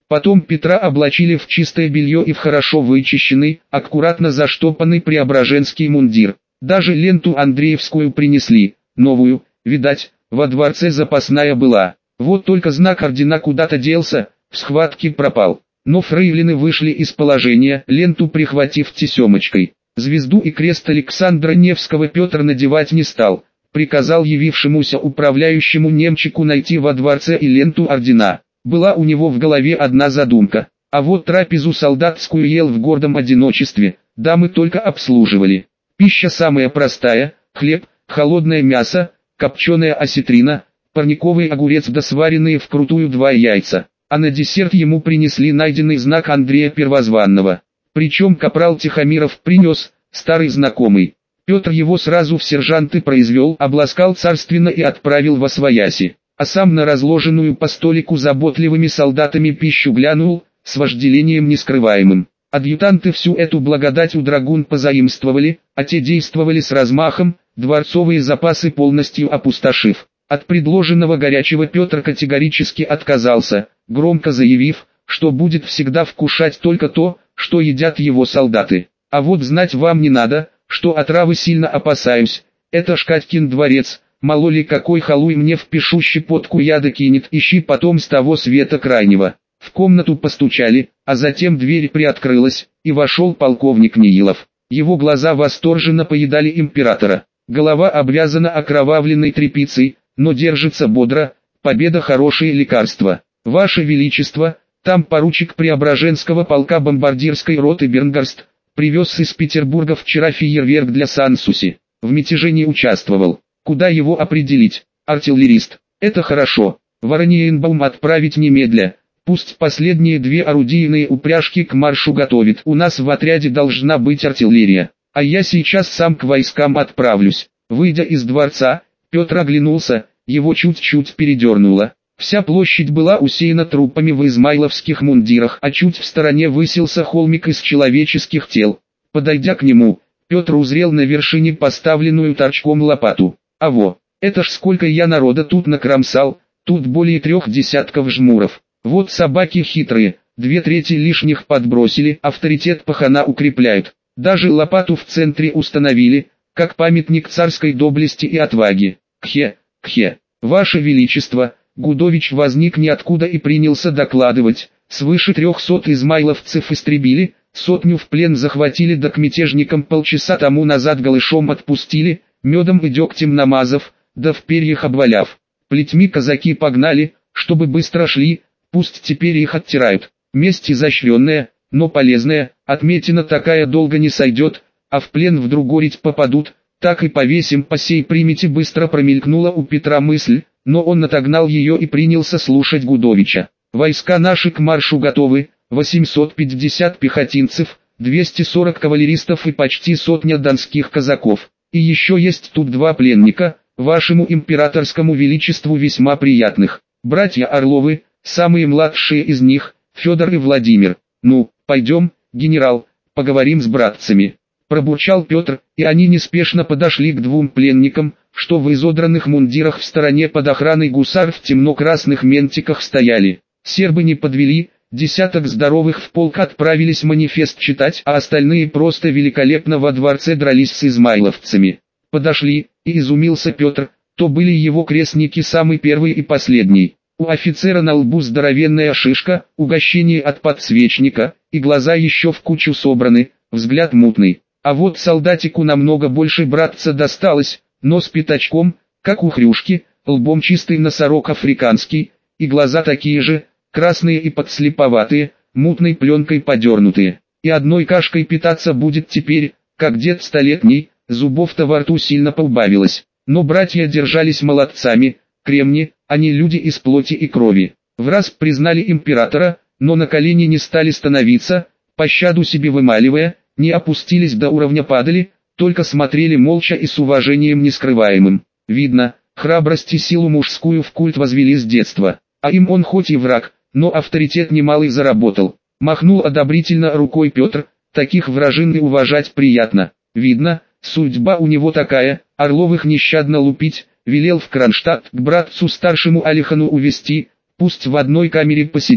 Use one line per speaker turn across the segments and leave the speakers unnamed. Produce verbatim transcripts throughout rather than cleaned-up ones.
Потом Петра облачили в чистое белье и в хорошо вычищенный, аккуратно заштопанный преображенский мундир. Даже ленту Андреевскую принесли, новую, видать, во дворце запасная была. Вот только знак ордена куда-то делся, в схватке пропал. Но фрейлины вышли из положения, ленту прихватив тесемочкой. Звезду и крест Александра Невского Петр надевать не стал, приказал явившемуся управляющему немчику найти во дворце и ленту ордена. Была у него в голове одна задумка, а вот трапезу солдатскую ел в гордом одиночестве, дамы только обслуживали. Пища самая простая: хлеб, холодное мясо, копченая осетрина, парниковый огурец да сваренные вкрутую два яйца. А на десерт ему принесли найденный знак Андрея Первозванного. Причем капрал Тихомиров принес, старый знакомый. Петр его сразу в сержанты произвел, обласкал царственно и отправил восвояси. А сам на разложенную по столику заботливыми солдатами пищу глянул, с вожделением нескрываемым. Адъютанты всю эту благодать у драгун позаимствовали, а те действовали с размахом, дворцовые запасы полностью опустошив. От предложенного горячего Петр категорически отказался, громко заявив, что будет всегда вкушать только то, что едят его солдаты. А вот знать вам не надо, что отравы сильно опасаюсь, это ж Катькин дворец, мало ли какой халуй мне в пишу щепотку яда кинет, ищи потом с того света крайнего. В комнату постучали, а затем дверь приоткрылась, и вошел полковник Нилов. Его глаза восторженно поедали императора, голова обвязана окровавленной тряпицей, но держится бодро, победа хорошее лекарство. Ваше Величество, там поручик Преображенского полка бомбардирской роты Бернгарст, привез из Петербурга вчера фейерверк для Сан-Суси, в мятеже не участвовал. Куда его определить? Артиллерист. Это хорошо. В Ораниенбаум отправить немедля. Пусть последние две орудийные упряжки к маршу готовит. У нас в отряде должна быть артиллерия. А я сейчас сам к войскам отправлюсь. Выйдя из дворца, Петр оглянулся, его чуть-чуть передернуло. Вся площадь была усеяна трупами в измайловских мундирах, а чуть в стороне высился холмик из человеческих тел. Подойдя к нему, Петр узрел на вершине поставленную торчком лопату. А во, это ж сколько я народа тут накромсал, тут более трех десятков жмуров. Вот собаки хитрые, две трети лишних подбросили, авторитет пахана укрепляют. Даже лопату в центре установили, как памятник царской доблести и отваги. Кхе, кхе, Ваше Величество, Гудович возник ниоткуда и принялся докладывать, свыше трехсот измайловцев истребили, сотню в плен захватили, да к мятежникам полчаса тому назад голышом отпустили, медом и дегтем намазав, да в перьях обваляв. Плетьми казаки погнали, чтобы быстро шли, пусть теперь их оттирают. Месть изощренная, но полезная, отметина такая долго не сойдет, а в плен вдруг гореть попадут, так и повесим по сей примете. Быстро промелькнула у Петра мысль, но он отогнал ее и принялся слушать Гудовича. Войска наши к маршу готовы, восемьсот пятьдесят пехотинцев, двести сорок кавалеристов и почти сотня донских казаков. И еще есть тут два пленника, вашему императорскому величеству весьма приятных. Братья Орловы, самые младшие из них, Федор и Владимир. Ну, пойдем, генерал, поговорим с братцами. Пробурчал Петр, и они неспешно подошли к двум пленникам, что в изодранных мундирах в стороне под охраной гусар в темно-красных ментиках стояли. Сербы не подвели, десяток здоровых в полк отправились манифест читать, а остальные просто великолепно во дворце дрались с измайловцами. Подошли, и изумился Петр, то были его крестники, самый первый и последний. У офицера на лбу здоровенная шишка, угощение от подсвечника, и глаза еще в кучу собраны, взгляд мутный. А вот солдатику намного больше братца досталось, нос пятачком, как у хрюшки, лбом чистый носорог африканский, и глаза такие же, красные и подслеповатые, мутной пленкой подернутые. И одной кашкой питаться будет теперь, как дед столетний, зубов-то во рту сильно поубавилось. Но братья держались молодцами, кремни, они люди из плоти и крови. Враз признали императора, но на колени не стали становиться, пощаду себе вымаливая, не опустились до уровня падали, только смотрели молча и с уважением нескрываемым. Видно, храбрость и силу мужскую в культ возвели с детства, а им он хоть и враг, но авторитет немалый заработал. Махнул одобрительно рукой Петр, таких вражин и уважать приятно. Видно, судьба у него такая, Орловых нещадно лупить, велел в Кронштадт к братцу старшему Алихану увезти, пусть в одной камере посидят,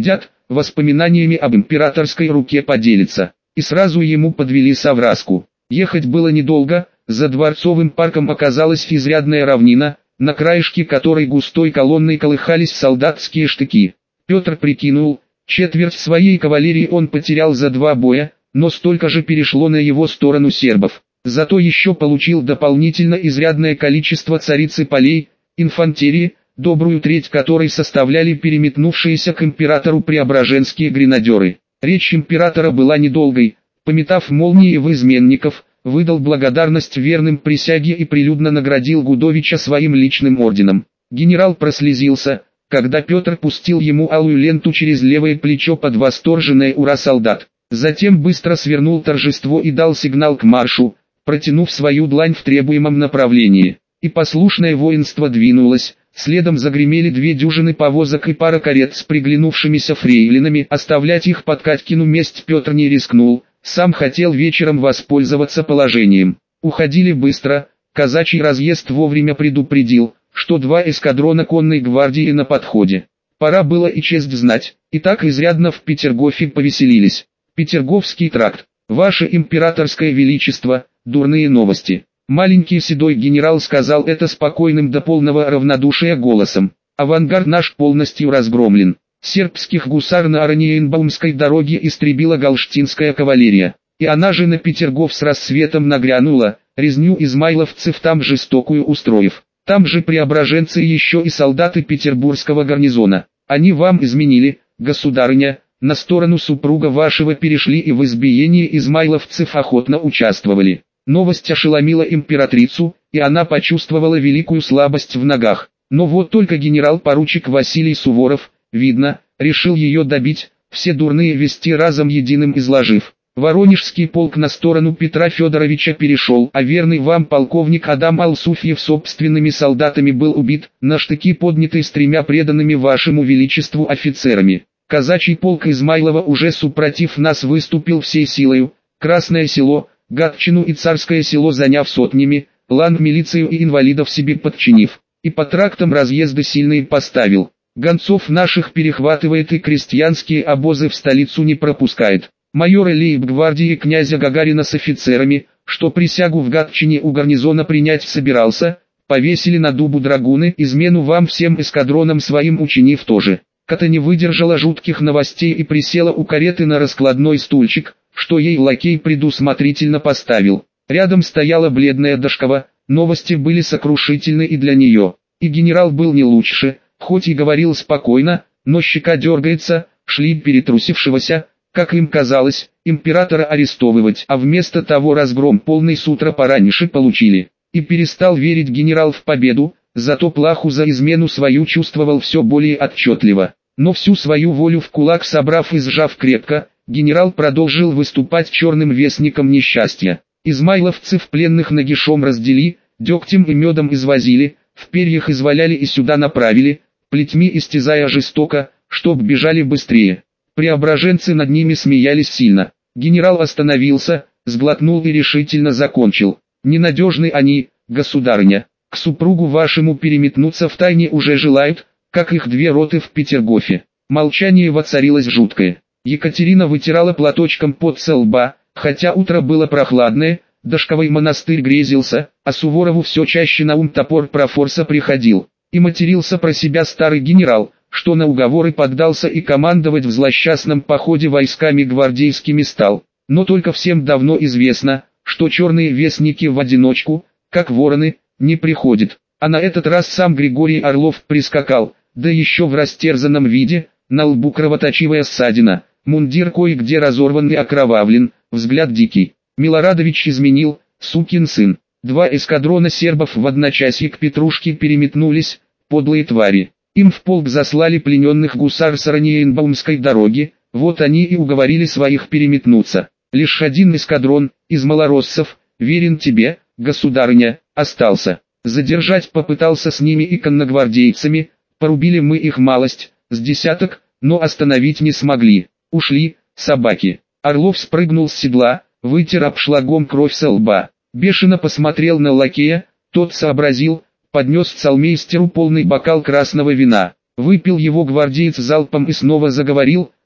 воспоминаниями об императорской руке поделиться. И сразу ему подвели совраску. Ехать было недолго, за Дворцовым парком оказалась изрядная равнина, на краешке которой густой колонной колыхались солдатские штыки. Петр прикинул, четверть своей кавалерии он потерял за два боя, но столько же перешло на его сторону сербов. Зато еще получил дополнительно изрядное количество царицы полей, инфантерии, добрую треть которой составляли переметнувшиеся к императору преображенские гренадеры. Речь императора была недолгой. Пометав молнии в изменников, выдал благодарность верным присяге и прилюдно наградил Гудовича своим личным орденом. Генерал прослезился, когда Петр пустил ему алую ленту через левое плечо под восторженное «Ура, солдат!». Затем быстро свернул торжество и дал сигнал к маршу, протянув свою длань в требуемом направлении. И послушное воинство двинулось, следом загремели две дюжины повозок и пара карет с приглянувшимися фрейлинами. Оставлять их под Катькину месть Петр не рискнул, сам хотел вечером воспользоваться положением. Уходили быстро, казачий разъезд вовремя предупредил, что два эскадрона конной гвардии на подходе. Пора было и честь знать, и так изрядно в Петергофе повеселились. Петерговский тракт. Ваше императорское величество, дурные новости. Маленький седой генерал сказал это спокойным до полного равнодушия голосом. Авангард наш полностью разгромлен. Сербских гусар на Араньенбаумской дороге истребила галштинская кавалерия. И она же на Петергоф с рассветом нагрянула, резню измайловцев там жестокую устроив. Там же преображенцы еще и солдаты петербургского гарнизона. Они вам изменили, государыня, на сторону супруга вашего перешли и в избиении измайловцев охотно участвовали. Новость ошеломила императрицу, и она почувствовала великую слабость в ногах. Но вот только генерал-поручик Василий Суворов, видно, решил ее добить, все дурные вести разом единым изложив. Воронежский полк на сторону Петра Федоровича перешел, а верный вам полковник Адам Алсуфьев собственными солдатами был убит, на штыки поднятый с тремя преданными вашему величеству офицерами. Казачий полк Измайлова уже супротив нас выступил всей силою, Красное село, Гатчину и Царское село заняв сотнями, ланд-милицию и инвалидов себе подчинив, и по трактам разъезды сильные поставил. Гонцов наших перехватывает и крестьянские обозы в столицу не пропускает. Майора лейб-гвардии князя Гагарина с офицерами, что присягу в Гатчине у гарнизона принять собирался, повесили на дубу драгуны, измену вам всем эскадронам своим учинив тоже. Ката не выдержала жутких новостей и присела у кареты на раскладной стульчик, что ей лакей предусмотрительно поставил. Рядом стояла бледная Дашкова, новости были сокрушительны и для нее. И генерал был не лучше, хоть и говорил спокойно, но щека дергается, шли перетрусившегося, как им казалось, императора арестовывать, а вместо того разгром полный с утра пораньше получили. И перестал верить генерал в победу, зато плаху за измену свою чувствовал все более отчетливо. Но всю свою волю в кулак собрав и сжав крепко, генерал продолжил выступать черным вестником несчастья. Измайловцев пленных нагишом раздели, дегтем и медом извозили, в перьях изваляли и сюда направили, плетьми истязая жестоко, чтоб бежали быстрее. Преображенцы над ними смеялись сильно. Генерал остановился, сглотнул и решительно закончил. Ненадежны они, государыня. К супругу вашему переметнуться втайне уже желают, как их две роты в Петергофе. Молчание воцарилось жуткое. Екатерина вытирала платочком пот со лба, хотя утро было прохладное, Дашковый монастырь грезился, а Суворову все чаще на ум топор профорса приходил. И матерился про себя старый генерал, что на уговоры поддался и командовать в злосчастном походе войсками гвардейскими стал. Но только всем давно известно, что черные вестники в одиночку, как вороны, не приходят. А на этот раз сам Григорий Орлов прискакал, да еще в растерзанном виде, на лбу кровоточивая ссадина, мундир кое-где разорван и окровавлен, взгляд дикий. Милорадович изменил, сукин сын. Два эскадрона сербов в одночасье к Петрушке переметнулись, подлые твари. Им в полк заслали плененных гусар с Араньенбаумской дороги, вот они и уговорили своих переметнуться. Лишь один эскадрон, из малороссов, верен тебе, государыня, остался. Задержать попытался с ними и конногвардейцами, порубили мы их малость, с десяток, но остановить не смогли. Ушли, собаки. Орлов спрыгнул с седла, вытер обшлагом кровь со лба. Бешено посмотрел на лакея, тот сообразил, поднес цалмейстеру полный бокал красного вина. Выпил его гвардеец залпом и снова заговорил,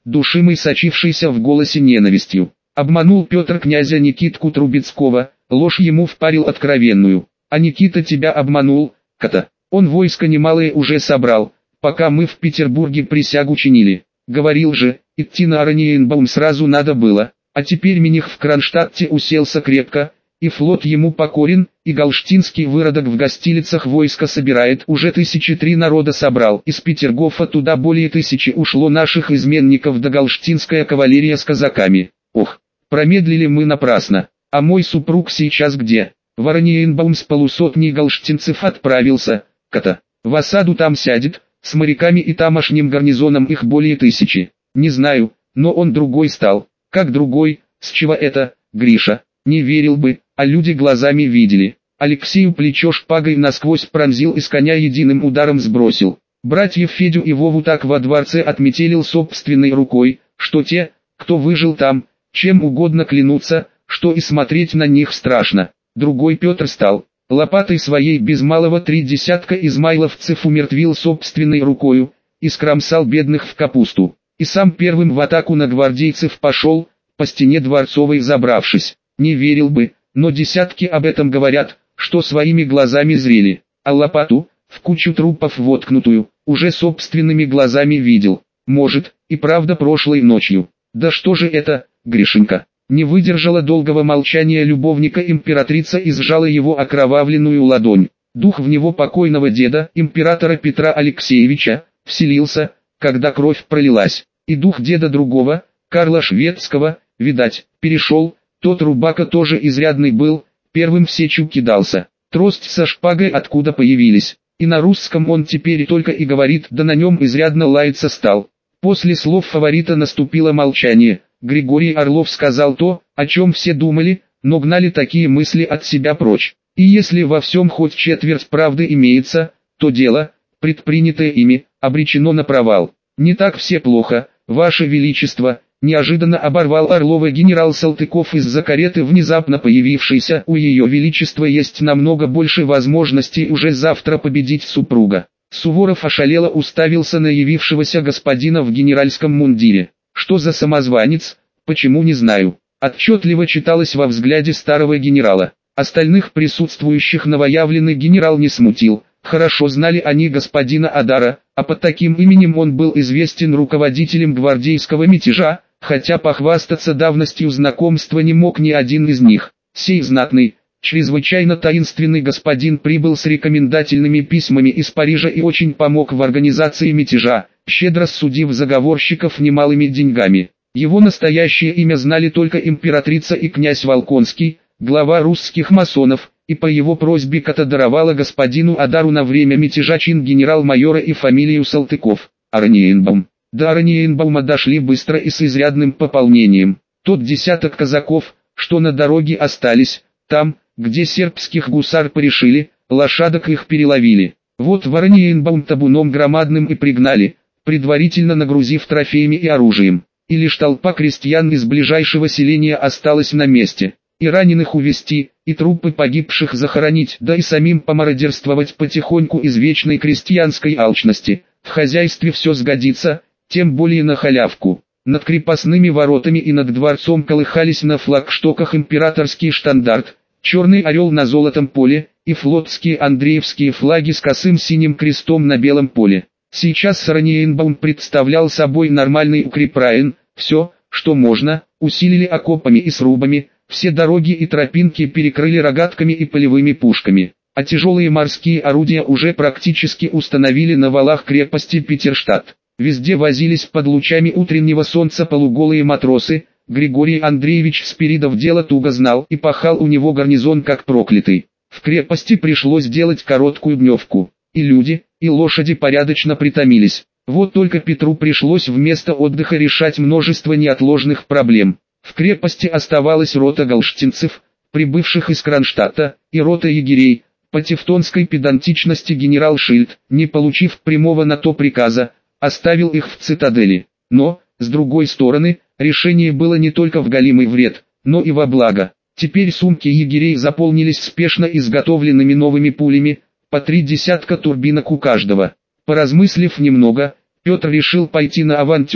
душимый сочившейся в голосе ненавистью. Обманул Петр князя Никитку Трубецкого, ложь ему впарил откровенную. А Никита тебя обманул, кота. Он войско немалое уже собрал, пока мы в Петербурге присягу чинили. Говорил же, идти на Ораниенбаум сразу надо было, а теперь Миних в Кронштадте уселся крепко, и флот ему покорен, и галштинский выродок в гостилицах войско собирает, уже тысячи три народа собрал, из Петергофа туда более тысячи ушло наших изменников, да галштинская кавалерия с казаками. Ох, промедлили мы напрасно, а мой супруг сейчас где? В Ораниенбаум с полусотней галштинцев отправился, кота, в осаду там сядет, с моряками и тамошним гарнизоном их более тысячи. Не знаю, но он другой стал. Как другой, с чего это, Гриша? Не верил бы, а люди глазами видели. Алексею плечо шпагой насквозь пронзил и с коня единым ударом сбросил. Братьев Федю и Вову так во дворце отметелил собственной рукой, что те, кто выжил там, чем угодно клянутся, что и смотреть на них страшно. Другой Петр стал, лопатой своей без малого три десятка измайловцев умертвил собственной рукою, и скромсал бедных в капусту. И сам первым в атаку на гвардейцев пошел, по стене дворцовой забравшись. Не верил бы, но десятки об этом говорят, что своими глазами зрели, а лопату, в кучу трупов воткнутую, уже собственными глазами видел. Может, и правда прошлой ночью. Да что же это, Гришенька? Не выдержала долгого молчания любовника императрица и сжала его окровавленную ладонь. Дух в него покойного деда, императора Петра Алексеевича, вселился, когда кровь пролилась. И дух деда другого, Карла Шведского, видать, перешел. Тот рубака тоже изрядный был, первым в сечу кидался. Трость со шпагой откуда появились. И на русском он теперь только и говорит, да на нем изрядно лаяться стал. После слов фаворита наступило молчание. Григорий Орлов сказал то, о чем все думали, но гнали такие мысли от себя прочь. И если во всем хоть четверть правды имеется, то дело, предпринятое ими, обречено на провал. Не так все плохо, Ваше Величество. Неожиданно оборвал Орлова генерал Салтыков из-за кареты, внезапно появившейся. У Ее Величества есть намного больше возможностей уже завтра победить супруга. Суворов ошалело уставился на явившегося господина в генеральском мундире. Что за самозванец, почему не знаю. Отчетливо читалось во взгляде старого генерала. Остальных присутствующих новоявленный генерал не смутил. Хорошо знали они господина Адара, а под таким именем он был известен руководителем гвардейского мятежа, хотя похвастаться давностью знакомства не мог ни один из них. Сей знатный, чрезвычайно таинственный господин прибыл с рекомендательными письмами из Парижа и очень помог в организации мятежа, щедро судив заговорщиков немалыми деньгами. Его настоящее имя знали только императрица и князь Волконский, глава русских масонов, и по его просьбе кота даровала господину Адару на время мятежа чин генерал-майора и фамилию Салтыков. Ораниенбаум. До Ораниенбаума дошли быстро и с изрядным пополнением. Тот десяток казаков, что на дороге остались, там, где сербских гусар порешили, лошадок их переловили. Вот в Ораниенбаум табуном громадным и пригнали, предварительно нагрузив трофеями и оружием. И лишь толпа крестьян из ближайшего селения осталась на месте. И раненых увезти, и трупы погибших захоронить, да и самим помародерствовать потихоньку из вечной крестьянской алчности. В хозяйстве все сгодится, тем более на халявку. Над крепостными воротами и над дворцом колыхались на флагштоках императорский штандарт, черный орел на золотом поле, и флотские андреевские флаги с косым синим крестом на белом поле. Сейчас Ораниенбаум представлял собой нормальный укрепрайон, все, что можно, усилили окопами и срубами, все дороги и тропинки перекрыли рогатками и полевыми пушками, а тяжелые морские орудия уже практически установили на валах крепости Петерштадт. Везде возились под лучами утреннего солнца полуголые матросы. Григорий Андреевич Спиридов дело туго знал, и пахал у него гарнизон как проклятый. В крепости пришлось делать короткую дневку. И люди, и лошади порядочно притомились. Вот только Петру пришлось вместо отдыха решать множество неотложных проблем. В крепости оставалась рота галштинцев, прибывших из Кронштадта, и рота егерей. По тевтонской педантичности генерал Шильд, не получив прямого на то приказа, оставил их в цитадели. Но, с другой стороны, решение было не только в голимый вред, но и во благо. Теперь сумки егерей заполнились спешно изготовленными новыми пулями, по три десятка турбинок у каждого. Поразмыслив немного, Петр решил пойти на авантюру,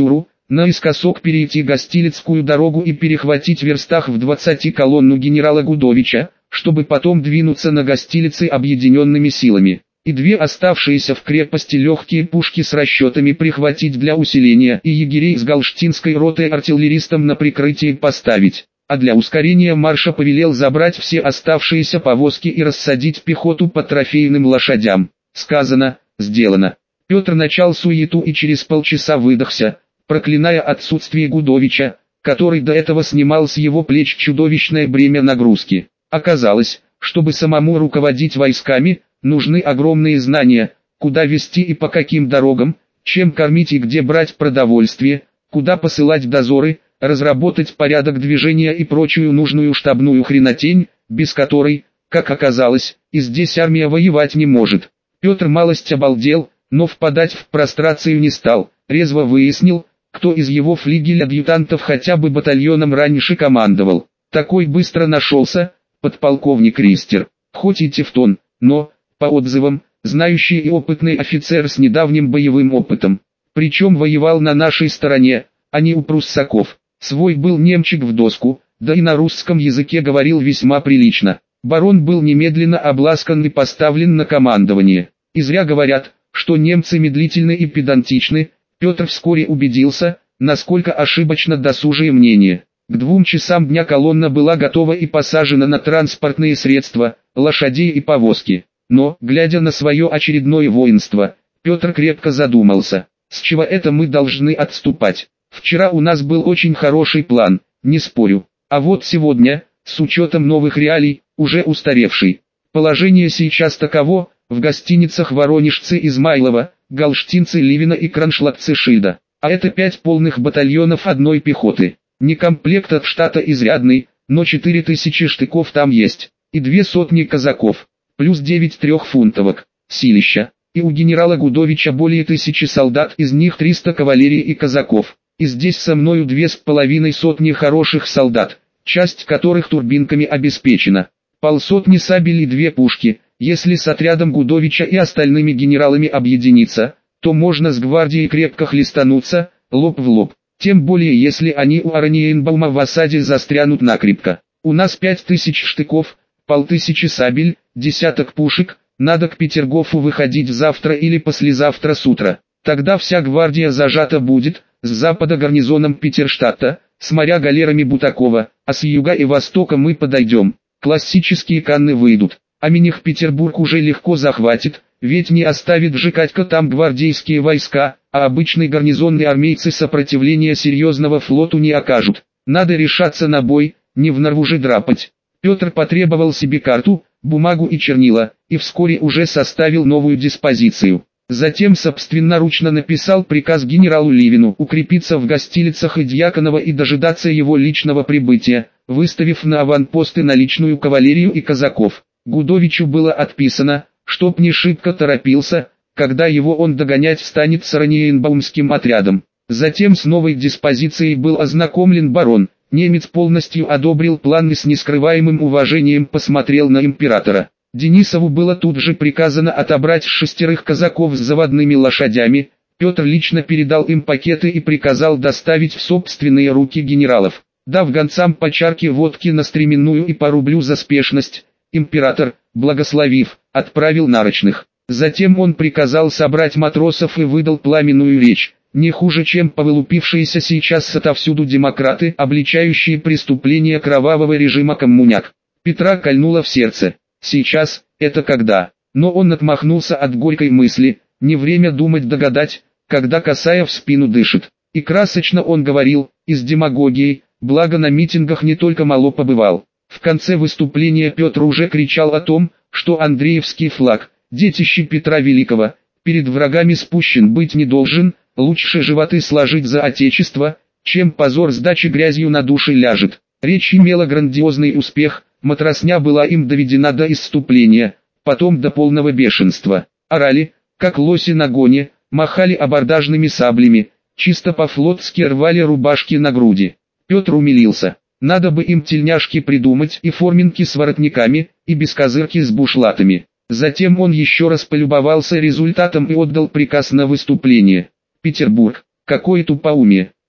наискосок перейти Гостилицкую дорогу и перехватить в верстах в двадцати колонну генерала Гудовича, чтобы потом двинуться на Гостилицы объединенными силами, и две оставшиеся в крепости легкие пушки с расчетами прихватить для усиления и егерей с галштинской ротой артиллеристам на прикрытие поставить, а для ускорения марша повелел забрать все оставшиеся повозки и рассадить пехоту по трофейным лошадям. Сказано, сделано. Петр начал суету и через полчаса выдохся, проклиная отсутствие Гудовича, который до этого снимал с его плеч чудовищное бремя нагрузки. Оказалось, чтобы самому руководить войсками, нужны огромные знания, куда вести и по каким дорогам, чем кормить и где брать продовольствие, куда посылать дозоры, разработать порядок движения и прочую нужную штабную хренотень, без которой, как оказалось, и здесь армия воевать не может. Петр малость обалдел, но впадать в прострацию не стал, резво выяснил, кто из его флигель-адъютантов хотя бы батальоном раньше командовал. Такой быстро нашелся, подполковник Ристер, хоть и тевтон, но, по отзывам, знающий и опытный офицер с недавним боевым опытом. Причем воевал на нашей стороне, а не у пруссаков. Свой был немчик в доску, да и на русском языке говорил весьма прилично. Барон был немедленно обласкан и поставлен на командование. И зря говорят, что немцы медлительны и педантичны. Петр вскоре убедился, насколько ошибочно досужие мнение. К двум часам дня колонна была готова и посажена на транспортные средства, лошадей и повозки. Но, глядя на свое очередное воинство, Петр крепко задумался, с чего это мы должны отступать. Вчера у нас был очень хороший план, не спорю. А вот сегодня, с учетом новых реалий, уже устаревший. Положение сейчас таково: в гостиницах воронежцы Измайлова, галштинцы Ливина и кронштадтцы Шильда. А это пять полных батальонов одной пехоты. Не комплект от штата изрядный, но четыре тысячи штыков там есть. И две сотни казаков. Плюс девять трехфунтовок. Силища. И у генерала Гудовича более тысячи солдат, из них триста кавалерии и казаков. И здесь со мною две с половиной сотни хороших солдат, часть которых турбинками обеспечена. Полсотни сабель и две пушки. Если с отрядом Гудовича и остальными генералами объединиться, то можно с гвардией крепко хлестануться, лоб в лоб. Тем более если они у Ораниенбаума в осаде застрянут накрепко. У нас пять тысяч штыков, полтысячи сабель, десяток пушек, надо к Петергофу выходить завтра или послезавтра с утра. Тогда вся гвардия зажата будет, с запада гарнизоном Петерштадта, с моря галерами Бутакова, а с юга и востока мы подойдем. Классические канны выйдут, а Миних-Петербург уже легко захватит, ведь не оставит же Катька там гвардейские войска, а обычные гарнизонные армейцы сопротивления серьезного флоту не окажут. Надо решаться на бой, не в норву же драпать. Петр потребовал себе карту, бумагу и чернила, и вскоре уже составил новую диспозицию. Затем собственноручно написал приказ генералу Ливину укрепиться в Гостилицах и Дьяконово и дожидаться его личного прибытия, выставив на аванпосты наличную кавалерию и казаков. Гудовичу было отписано, чтоб не шибко торопился, когда его он догонять станет с Ораниенбаумским отрядом. Затем с новой диспозицией был ознакомлен барон. Немец полностью одобрил план и с нескрываемым уважением посмотрел на императора. Денисову было тут же приказано отобрать шестерых казаков с заводными лошадями. Петр лично передал им пакеты и приказал доставить в собственные руки генералов. Дав гонцам по чарке водки на стременную и по рублю за спешность, император, благословив, отправил нарочных. Затем он приказал собрать матросов и выдал пламенную речь, не хуже чем повылупившиеся сейчас отовсюду демократы, обличающие преступления кровавого режима коммуняк. Петра кольнуло в сердце. Сейчас, это когда? Но он отмахнулся от горькой мысли, не время думать догадать, когда косая в спину дышит. И красочно он говорил, и с демагогией, благо на митингах не только мало побывал. В конце выступления Петр уже кричал о том, что Андреевский флаг, детище Петра Великого, перед врагами спущен быть не должен, лучше животы сложить за отечество, чем позор сдачи грязью на души ляжет. Речь имела грандиозный успех, матросня была им доведена до исступления, потом до полного бешенства. Орали, как лоси на гоне, махали абордажными саблями, чисто по-флотски рвали рубашки на груди. Петр умилился. Надо бы им тельняшки придумать и форминки с воротниками, и бескозырки с бушлатами. Затем он еще раз полюбовался результатом и отдал приказ на выступление. Петербург, какое тупоумие.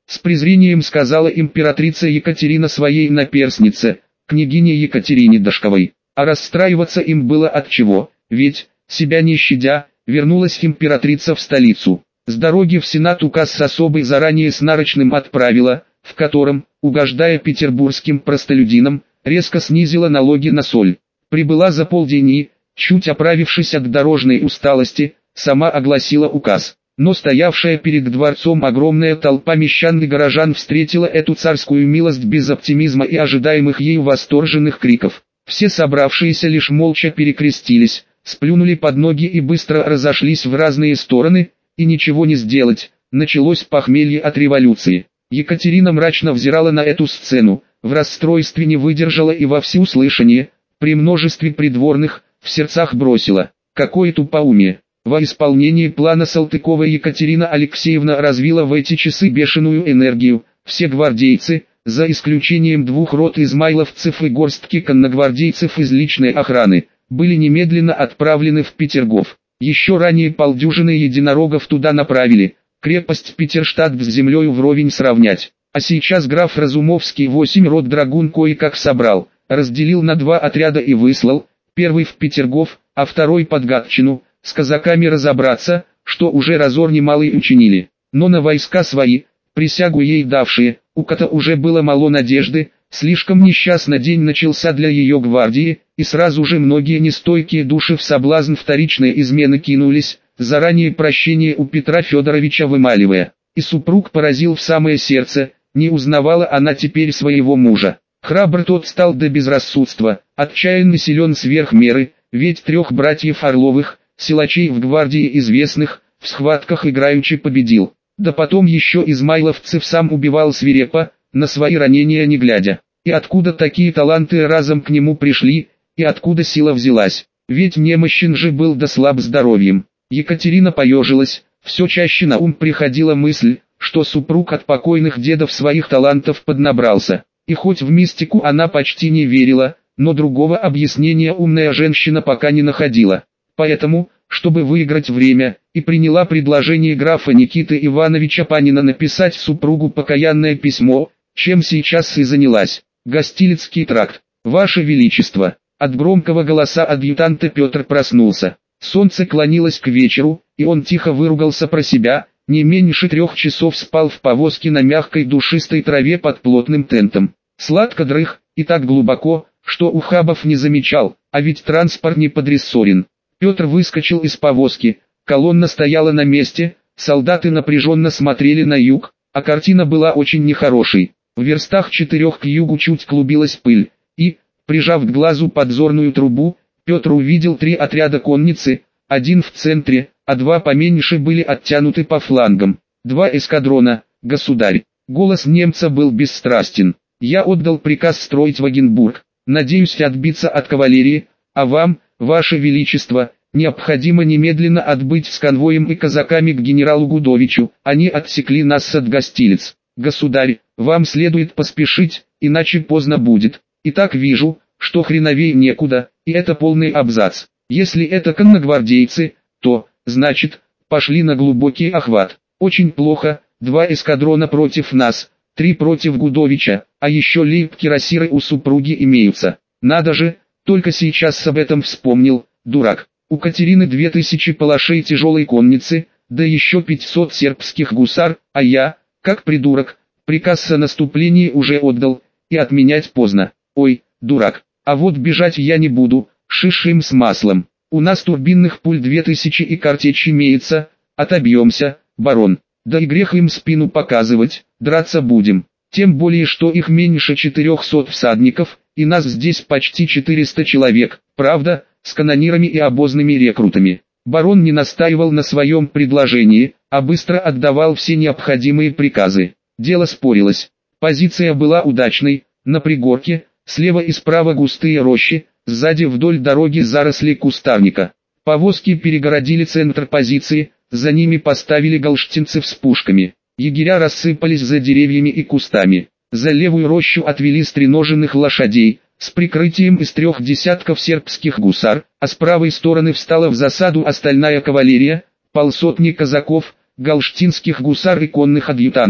С презрением сказала императрица Екатерина своей наперснице, княгине Екатерине Дашковой. А расстраиваться им было от чего, ведь, себя не щадя, вернулась императрица в столицу. С дороги в Сенат указ особый заранее с нарочным отправила, в котором, угождая петербургским простолюдинам, резко снизила налоги на соль. Прибыла за полдень, чуть оправившись от дорожной усталости, сама огласила указ. Но стоявшая перед дворцом огромная толпа мещан и горожан встретила эту царскую милость без оптимизма и ожидаемых ею восторженных криков. Все собравшиеся лишь молча перекрестились, сплюнули под ноги и быстро разошлись в разные стороны, и ничего не сделать, началось похмелье от революции. Екатерина мрачно взирала на эту сцену, в расстройстве не выдержала и во всеуслышание, при множестве придворных, в сердцах бросила: какое тупоумие! Во исполнении плана Салтыкова Екатерина Алексеевна развила в эти часы бешеную энергию. Все гвардейцы, за исключением двух рот измайловцев и горстки конногвардейцев из личной охраны, были немедленно отправлены в Петергоф. Еще ранее полдюжины единорогов туда направили, крепость Петерштадт с землею вровень сравнять. А сейчас граф Разумовский восемь рот драгун кое-как собрал, разделил на два отряда и выслал, первый в Петергоф, а второй под Гатчину, с казаками разобраться, что уже разор немалый учинили. Но на войска свои, присягу ей давшие, у кота уже было мало надежды, слишком несчастный день начался для ее гвардии, и сразу же многие нестойкие души в соблазн вторичной измены кинулись, заранее прощение у Петра Федоровича вымаливая. И супруг поразил в самое сердце, не узнавала она теперь своего мужа. Храбр тот стал до безрассудства, отчаянно силен сверх меры, ведь трех братьев Орловых, силачей в гвардии известных, в схватках играючи победил. Да потом еще измайловцев сам убивал свирепо, на свои ранения не глядя. И откуда такие таланты разом к нему пришли, и откуда сила взялась? Ведь немощен же был да слаб здоровьем. Екатерина поежилась, все чаще на ум приходила мысль, что супруг от покойных дедов своих талантов поднабрался. И хоть в мистику она почти не верила, но другого объяснения умная женщина пока не находила. Поэтому, чтобы выиграть время, и приняла предложение графа Никиты Ивановича Панина написать супругу покаянное письмо, чем сейчас и занялась. Гостилицкий тракт. Ваше Величество. От громкого голоса адъютанта Петр проснулся. Солнце клонилось к вечеру, и он тихо выругался про себя, не меньше трех часов спал в повозке на мягкой душистой траве под плотным тентом. Сладко дрых, и так глубоко, что ухабов не замечал, а ведь транспорт не подрессорен. Петр выскочил из повозки, колонна стояла на месте, солдаты напряженно смотрели на юг, а картина была очень нехорошей. В верстах четырех к югу чуть клубилась пыль, и, прижав к глазу подзорную трубу, Петр увидел три отряда конницы, один в центре, а два поменьше были оттянуты по флангам. Два эскадрона, государь. Голос немца был бесстрастен. Я отдал приказ строить Вагенбург, надеюсь отбиться от кавалерии, а вам, Ваше Величество, необходимо немедленно отбыть с конвоем и казаками к генералу Гудовичу, они отсекли нас от гостилиц. Государь, вам следует поспешить, иначе поздно будет. И так вижу, что хреновей некуда, и это полный абзац. Если это конногвардейцы, то, значит, пошли на глубокий охват. Очень плохо, два эскадрона против нас, три против Гудовича, а еще лейб-кирасиры у супруги имеются. Надо же, только сейчас об этом вспомнил, дурак. У Катерины две тысячи палашей тяжелой конницы, да еще пятьсот сербских гусар, а я, как придурок, приказ о наступлении уже отдал, и отменять поздно. Ой, дурак, а вот бежать я не буду, шиши им с маслом. У нас турбинных пуль две тысячи и картечь имеется, отобьемся, барон. Да и грех им спину показывать, драться будем. Тем более, что их меньше четырехсот всадников, и нас здесь почти четыреста человек, правда, с канонирами и обозными рекрутами. Барон не настаивал на своем предложении, а быстро отдавал все необходимые приказы. Дело спорилось. Позиция была удачной, на пригорке, слева и справа густые рощи, сзади вдоль дороги заросли кустарника. Повозки перегородили центр позиции, за ними поставили галштинцев с пушками. Егеря рассыпались за деревьями и кустами. За левую рощу отвели стреноженных лошадей, с прикрытием из трех десятков сербских гусар, а с правой стороны встала в засаду остальная кавалерия, полсотни казаков, галштинских гусар и конных адъютантов.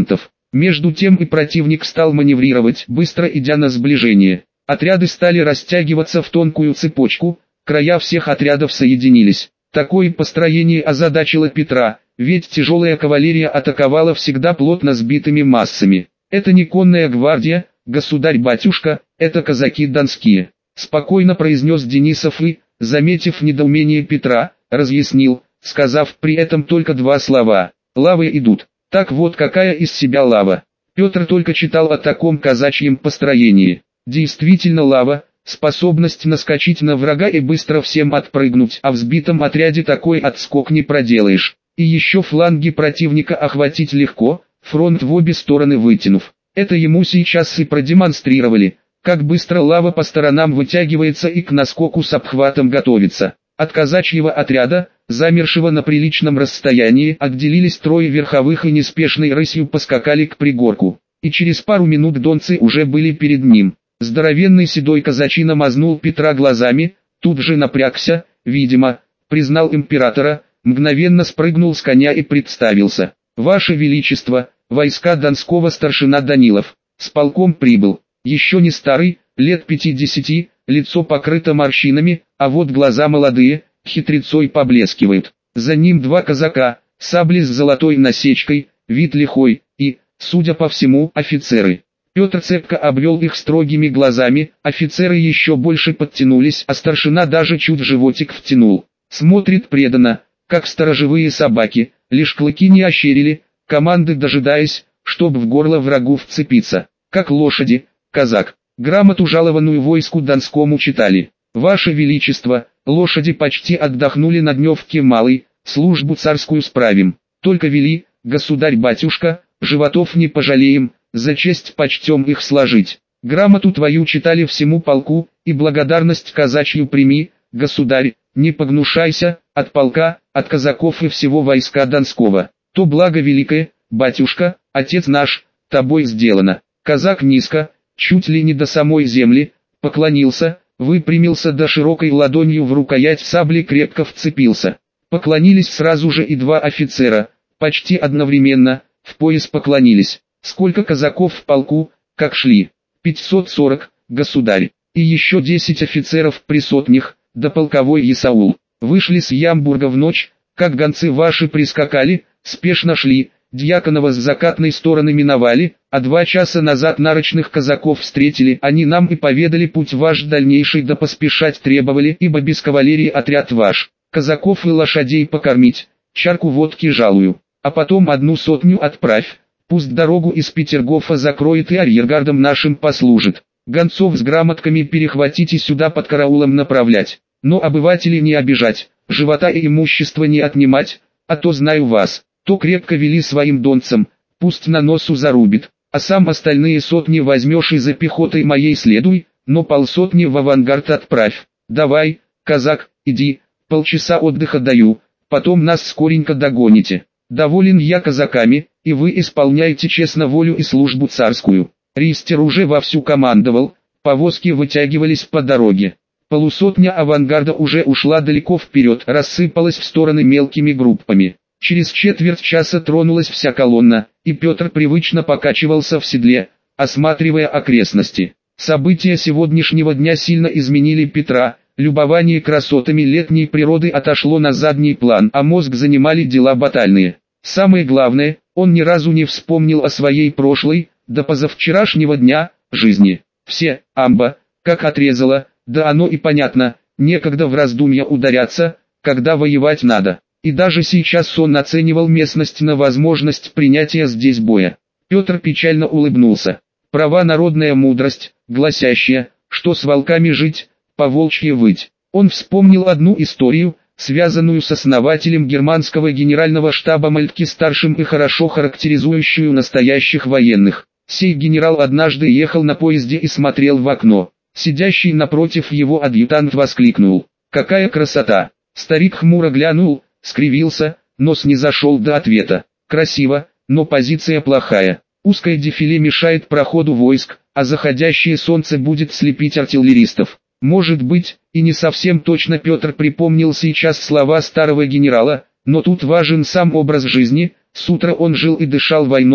Между тем и противник стал маневрировать, быстро идя на сближение. Отряды стали растягиваться в тонкую цепочку, края всех отрядов соединились. Такое построение озадачило Петра, ведь тяжелая кавалерия атаковала всегда плотно сбитыми массами. Это не конная гвардия, государь-батюшка, это казаки донские. Спокойно произнес Денисов и, заметив недоумение Петра, разъяснил, сказав при этом только два слова: «Лавы идут». Так вот какая из себя лава. Петр только читал о таком казачьем построении. Действительно лава, способность наскочить на врага и быстро всем отпрыгнуть, а в сбитом отряде такой отскок не проделаешь. И еще фланги противника охватить легко, фронт в обе стороны вытянув. Это ему сейчас и продемонстрировали, как быстро лава по сторонам вытягивается и к наскоку с обхватом готовится. От казачьего отряда, замершего на приличном расстоянии, отделились трое верховых и неспешной рысью поскакали к пригорку. И через пару минут донцы уже были перед ним. Здоровенный седой казачина мазнул Петра глазами, тут же напрягся, видимо, признал императора, мгновенно спрыгнул с коня и представился. «Ваше Величество, войска Донского старшина Данилов, с полком прибыл, еще не старый, лет пятидесяти, лицо покрыто морщинами, а вот глаза молодые, хитрецой поблескивают. За ним два казака, сабли с золотой насечкой, вид лихой, и, судя по всему, офицеры». Петр цепко обвел их строгими глазами, офицеры еще больше подтянулись, а старшина даже чуть животик втянул. Смотрит преданно, как сторожевые собаки, лишь клыки не ощерили, команды дожидаясь, чтобы в горло врагу вцепиться. Как лошади, казак. Грамоту жалованную войску Донскому читали. «Ваше Величество, лошади почти отдохнули на дневке малой, службу царскую справим. Только вели, государь-батюшка, животов не пожалеем, за честь почтем их сложить. Грамоту твою читали всему полку, и благодарность казачью прими, государь, не погнушайся, от полка, от казаков и всего войска Донского. То благо великое, батюшка, отец наш, тобой сделано». Казак низко, чуть ли не до самой земли, поклонился, выпрямился до широкой ладонью в рукоять сабли крепко вцепился. Поклонились сразу же и два офицера, почти одновременно, в пояс поклонились. «Сколько казаков в полку, как шли?» «пятьсот сорок, государь, и еще десять офицеров при сотнях, да полковой Исаул. Вышли с Ямбурга в ночь, как гонцы ваши прискакали, спешно шли, Дьяконова с закатной стороны миновали, а два часа назад нарочных казаков встретили, они нам и поведали путь ваш дальнейший, да поспешать требовали, ибо без кавалерии отряд ваш. Казаков и лошадей покормить, чарку водки жалую, а потом одну сотню отправь, пусть дорогу из Петергофа закроет и арьергардом нашим послужит. Гонцов с грамотками перехватить и сюда под караулом направлять, но обывателей не обижать, живота и имущества не отнимать, а то знаю вас». То крепко вели своим донцам, пусть на носу зарубит, а сам остальные сотни возьмешь и за пехотой моей следуй, но полсотни в авангард отправь. Давай, казак, иди, полчаса отдыха даю, потом нас скоренько догоните. Доволен я казаками, и вы исполняете честно волю и службу царскую. Ристер уже вовсю командовал, повозки вытягивались по дороге. Полусотня авангарда уже ушла далеко вперед, рассыпалась в стороны мелкими группами. Через четверть часа тронулась вся колонна, и Петр привычно покачивался в седле, осматривая окрестности. События сегодняшнего дня сильно изменили Петра, любование красотами летней природы отошло на задний план, а мозг занимали дела батальные. Самое главное, он ни разу не вспомнил о своей прошлой, до позавчерашнего дня, жизни. Все, амба, как отрезало, да оно и понятно, некогда в раздумья ударяться, когда воевать надо. И даже сейчас он оценивал местность на возможность принятия здесь боя. Петр печально улыбнулся. Права народная мудрость, гласящая, что с волками жить, по-волчьи выть. Он вспомнил одну историю, связанную с основателем германского генерального штаба Мальтке-старшим и хорошо характеризующую настоящих военных. Сей генерал однажды ехал на поезде и смотрел в окно. Сидящий напротив его адъютант воскликнул: «Какая красота!» Старик хмуро глянул, скривился, но снизошел до ответа: «Красиво, но позиция плохая. Узкое дефиле мешает проходу войск, а заходящее солнце будет слепить артиллеристов». Может быть, и не совсем точно Петр припомнил сейчас слова старого генерала, но тут важен сам образ жизни. С утра он жил и дышал войной,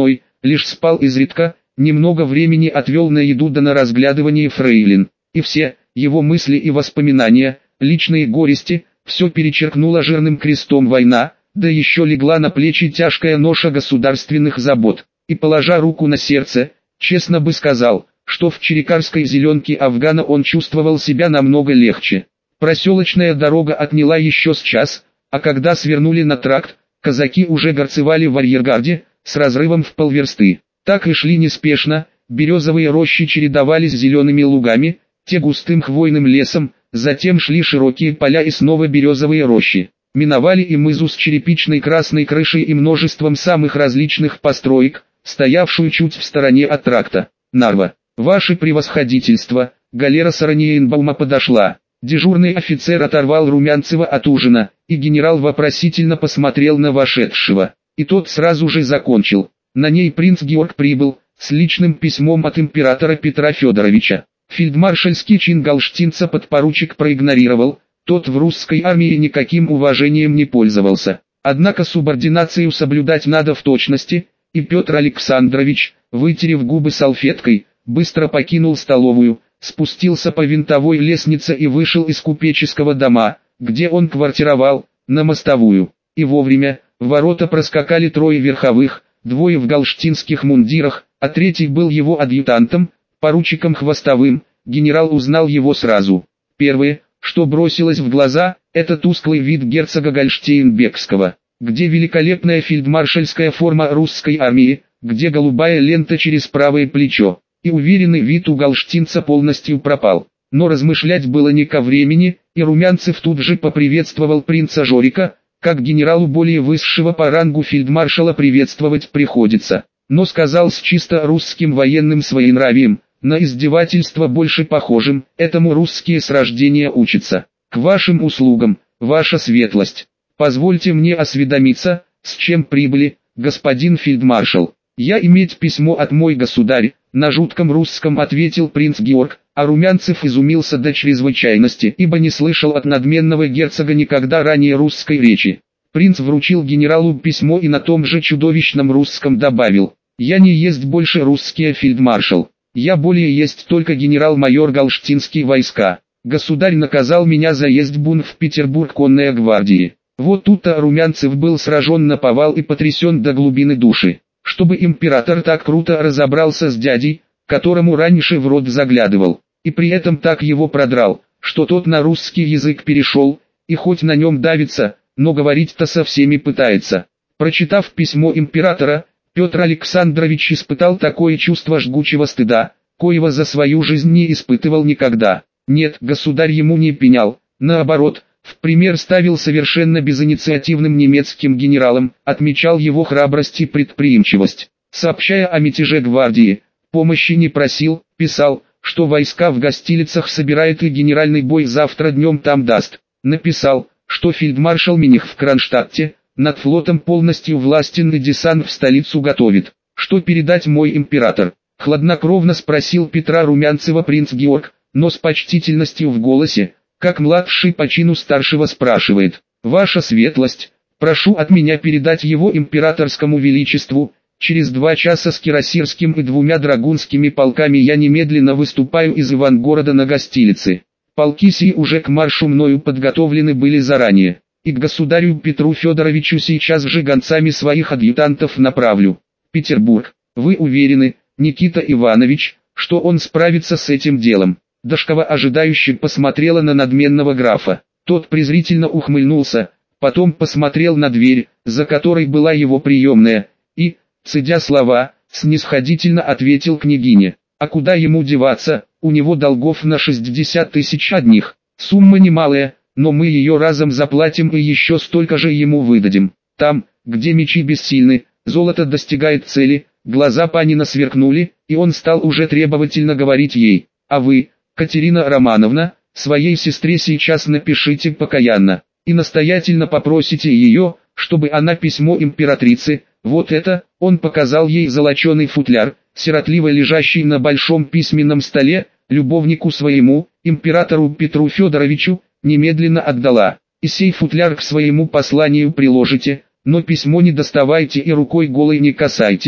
лишь спал изредка, немного времени отвел на еду да на разглядывание фрейлин. И все, его мысли и воспоминания, личные горести, все перечеркнула жирным крестом война, да еще легла на плечи тяжкая ноша государственных забот. И положа руку на сердце, честно бы сказал, что в чирикарской зеленке Афгана он чувствовал себя намного легче. Проселочная дорога отняла еще с час, а когда свернули на тракт, казаки уже горцевали в арьергарде, с разрывом в полверсты. Так и шли неспешно, березовые рощи чередовались с зелеными лугами, те густым хвойным лесом, затем шли широкие поля и снова березовые рощи. Миновали и мызу с черепичной красной крышей и множеством самых различных построек, стоявшую чуть в стороне от тракта. Нарва, ваше превосходительство, галера Сараньенбаума подошла. Дежурный офицер оторвал Румянцева от ужина, и генерал вопросительно посмотрел на вошедшего. И тот сразу же закончил. На ней принц Георг прибыл, с личным письмом от императора Петра Федоровича. Фельдмаршальский чин галштинца подпоручик проигнорировал, тот в русской армии никаким уважением не пользовался. Однако субординацию соблюдать надо в точности, и Петр Александрович, вытерев губы салфеткой, быстро покинул столовую, спустился по винтовой лестнице и вышел из купеческого дома, где он квартировал, на мостовую. И вовремя, в ворота проскакали трое верховых, двое в галштинских мундирах, а третий был его адъютантом, поручиком Хвостовым. Генерал узнал его сразу. Первое, что бросилось в глаза, это тусклый вид герцога Гольштейнбекского, где великолепная фельдмаршальская форма русской армии, где голубая лента через правое плечо, и уверенный вид у галштинца полностью пропал. Но размышлять было не ко времени, и Румянцев тут же поприветствовал принца Жорика, как генералу более высшего по рангу фельдмаршала приветствовать приходится, но сказал с чисто русским военным своенравием, на издевательство больше похожим, этому русские с рождения учатся. К вашим услугам, ваша светлость. Позвольте мне осведомиться, с чем прибыли, господин фельдмаршал. Я иметь письмо от мой государь, на жутком русском ответил принц Георг, а Румянцев изумился до чрезвычайности, ибо не слышал от надменного герцога никогда ранее русской речи. Принц вручил генералу письмо и на том же чудовищном русском добавил: «Я не есть больше русский фельдмаршал, я более есть только генерал-майор галштинские войска. Государь наказал меня за ездбун в Петербург конной гвардии». Вот тут-то Румянцев был сражен наповал и потрясен до глубины души. Чтобы император так круто разобрался с дядей, которому раньше в рот заглядывал, и при этом так его продрал, что тот на русский язык перешел, и хоть на нем давится, но говорить-то со всеми пытается. Прочитав письмо императора, Петр Александрович испытал такое чувство жгучего стыда, коего за свою жизнь не испытывал никогда. Нет, государь ему не пенял, наоборот, в пример ставил совершенно безинициативным немецким генералам, отмечал его храбрость и предприимчивость. Сообщая о мятеже гвардии, помощи не просил, писал, что войска в гостилицах собирает и генеральный бой завтра днем там даст. Написал, что фельдмаршал Миних в Кронштадте, над флотом полностью властен и десант в столицу готовит. Что передать мой император? Хладнокровно спросил Петра Румянцева принц Георг, но с почтительностью в голосе, как младший по чину старшего спрашивает: «Ваша светлость, прошу от меня передать его императорскому величеству, через два часа с кирасирским и двумя драгунскими полками я немедленно выступаю из Ивангорода на гостилицы. Полки сии уже к маршу мною подготовлены были заранее, и к государю Петру Федоровичу сейчас же гонцами своих адъютантов направлю. Петербург, вы уверены, Никита Иванович, что он справится с этим делом?» Дашкова ожидающе посмотрела на надменного графа. Тот презрительно ухмыльнулся, потом посмотрел на дверь, за которой была его приемная, и, цедя слова, снисходительно ответил княгине: «А куда ему деваться, у него долгов на шестьдесят тысяч одних, сумма немалая, но мы ее разом заплатим и еще столько же ему выдадим. Там, где мечи бессильны, золото достигает цели». Глаза Панина сверкнули, и он стал уже требовательно говорить ей: «А вы, Катерина Романовна, своей сестре сейчас напишите покаянно, и настоятельно попросите ее, чтобы она письмо императрице, вот это», он показал ей золоченый футляр, сиротливо лежащий на большом письменном столе, любовнику своему, императору Петру Федоровичу, немедленно отдала. «И сей футляр к своему посланию приложите, но письмо не доставайте и рукой голой не касайтесь».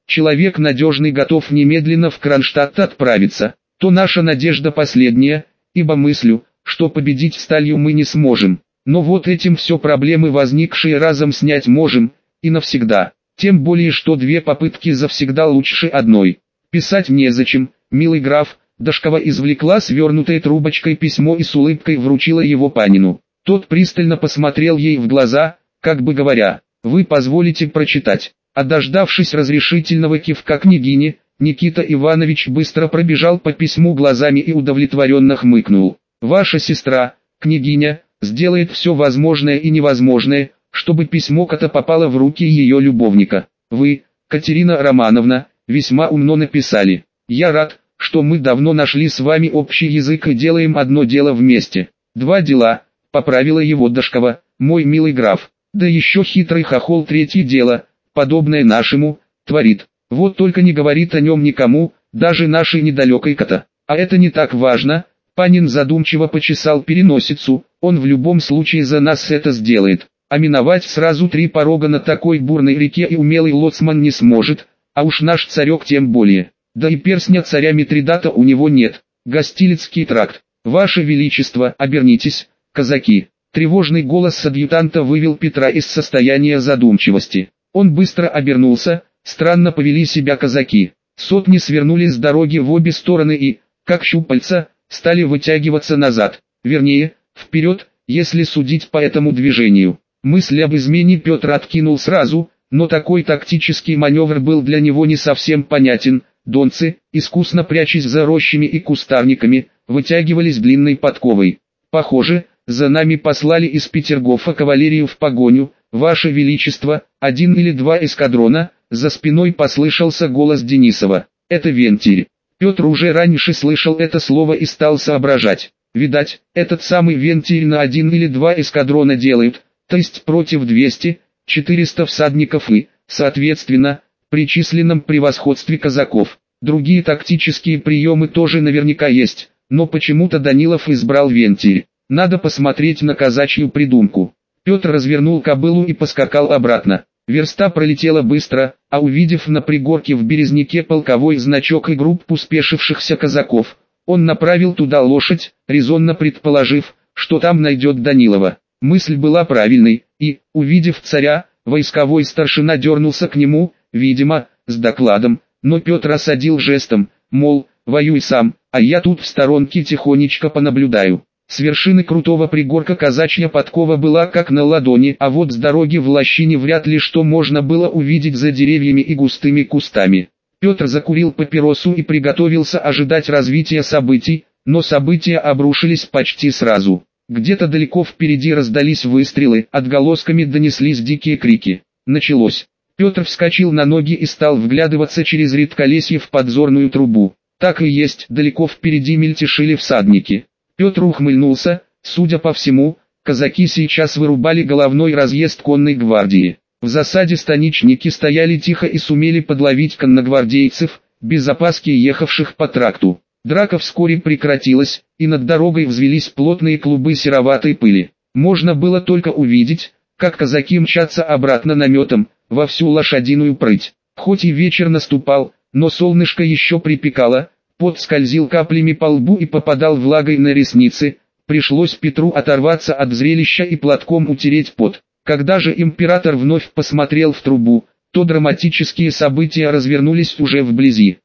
человек надежный готов немедленно в Кронштадт отправиться, то наша надежда последняя, ибо мыслю, что победить сталью мы не сможем. Но вот этим все проблемы возникшие разом снять можем, и навсегда. Тем более что две попытки завсегда лучше одной. Писать незачем, милый граф. Дашкова извлекла свернутой трубочкой письмо и с улыбкой вручила его Панину. Тот пристально посмотрел ей в глаза, как бы говоря, «Вы позволите прочитать». А дождавшись разрешительного кивка княгини, Никита Иванович быстро пробежал по письму глазами и удовлетворенно хмыкнул. «Ваша сестра, княгиня, сделает все возможное и невозможное, чтобы письмо-то попало в руки ее любовника. Вы, Катерина Романовна, весьма умно написали. Я рад, что мы давно нашли с вами общий язык и делаем одно дело вместе. Два дела», — поправила его Дашкова, «мой милый граф. Да еще хитрый хохол третье дело, подобное нашему, творит. Вот только не говорит о нем никому, даже нашей недалекой кота. А это не так важно». Панин задумчиво почесал переносицу, «он в любом случае за нас это сделает. А миновать сразу три порога на такой бурной реке и умелый лоцман не сможет, а уж наш царек тем более. Да и перстня царя Митридата у него нет. Гостилицкий тракт. Ваше Величество, обернитесь, казаки». Тревожный голос адъютанта вывел Петра из состояния задумчивости. Он быстро обернулся, странно повели себя казаки. Сотни свернули с дороги в обе стороны и, как щупальца, стали вытягиваться назад, вернее, вперед, если судить по этому движению. Мысль об измене Петр откинул сразу, но такой тактический маневр был для него не совсем понятен. Донцы, искусно прячась за рощами и кустарниками, вытягивались длинной подковой. «Похоже, за нами послали из Петергофа кавалерию в погоню, Ваше Величество, один или два эскадрона», за спиной послышался голос Денисова. «Это Вентиль». Петр уже раньше слышал это слово и стал соображать. Видать, этот самый Вентиль на один или два эскадрона делает, то есть против двухсот-четырёхсот всадников и, соответственно, при численном превосходстве казаков. Другие тактические приемы тоже наверняка есть, но почему-то Данилов избрал Вентиль. Надо посмотреть на казачью придумку. Петр развернул кобылу и поскакал обратно. Верста пролетела быстро, а увидев на пригорке в Березняке полковой значок и группу спешившихся казаков, он направил туда лошадь, резонно предположив, что там найдет Данилова. Мысль была правильной, и, увидев царя, войсковой старшина дернулся к нему, видимо, с докладом, но Петр осадил жестом, мол, воюй сам, а я тут в сторонке тихонечко понаблюдаю. С вершины крутого пригорка казачья подкова была как на ладони, а вот с дороги в лощине вряд ли что можно было увидеть за деревьями и густыми кустами. Петр закурил папиросу и приготовился ожидать развития событий, но события обрушились почти сразу. Где-то далеко впереди раздались выстрелы, отголосками донеслись дикие крики. Началось. Петр вскочил на ноги и стал вглядываться через редколесье в подзорную трубу. Так и есть, далеко впереди мельтешили всадники. Петр ухмыльнулся, судя по всему, казаки сейчас вырубали головной разъезд конной гвардии. В засаде станичники стояли тихо и сумели подловить конногвардейцев, без опаски ехавших по тракту. Драка вскоре прекратилась, и над дорогой взвелись плотные клубы сероватой пыли. Можно было только увидеть, как казаки мчатся обратно наметом, во всю лошадиную прыть. Хоть и вечер наступал, но солнышко еще припекало, пот скользил каплями по лбу и попадал влагой на ресницы. Пришлось Петру оторваться от зрелища и платком утереть пот. Когда же император вновь посмотрел в трубу, то драматические события развернулись уже вблизи.